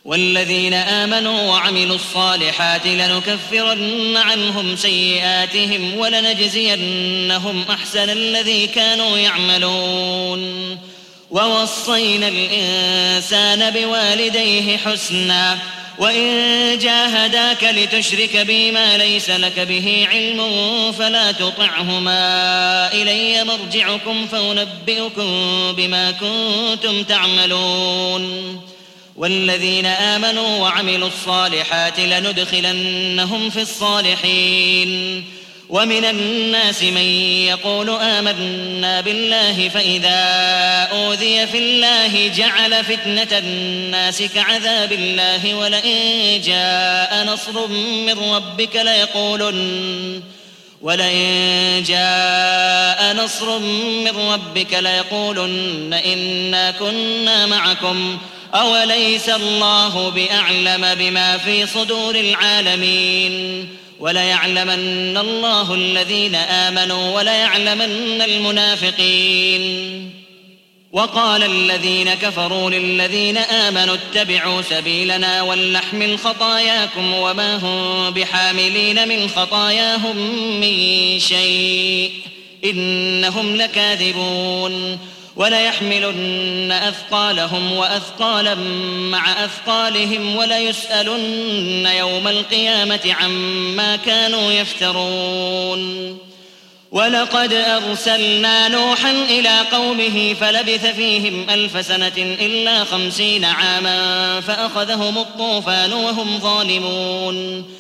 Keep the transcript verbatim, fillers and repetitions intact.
والذين آمنوا وعملوا الصالحات لنكفرن عنهم سيئاتهم ولنجزينهم أحسن الذي كانوا يعملون ووصينا الإنسان بوالديه حسنا وإن جاهداك لتشرك بي ما ليس لك به علم فلا تطعهما إلي مرجعكم فأنبئكم بما كنتم تعملون والذين آمنوا وعملوا الصالحات لندخلنهم في الصالحين ومن الناس من يقول آمنا بالله فإذا أوذي في الله جعل فتنة الناس كعذاب الله ولئن جاء نصر من ربك ليقولن ولئن جاء نصر من ربك ليقولن إنا كنا معكم أوليس الله بأعلم بما في صدور العالمين وليعلمن الله الذين آمنوا وليعلمن المنافقين. وقال الذين كفروا للذين آمنوا اتبعوا سبيلنا ولنحمل خطاياكم وما هم بحاملين من خطاياهم من شيء إنهم لكاذبون وليحملن أثقالهم وأثقالا مع أثقالهم وليسألن يوم القيامة عما كانوا يفترون. ولقد أرسلنا نوحا إلى قومه فلبث فيهم ألف سنة إلا خمسين عاما فأخذهم الطوفان وهم ظالمون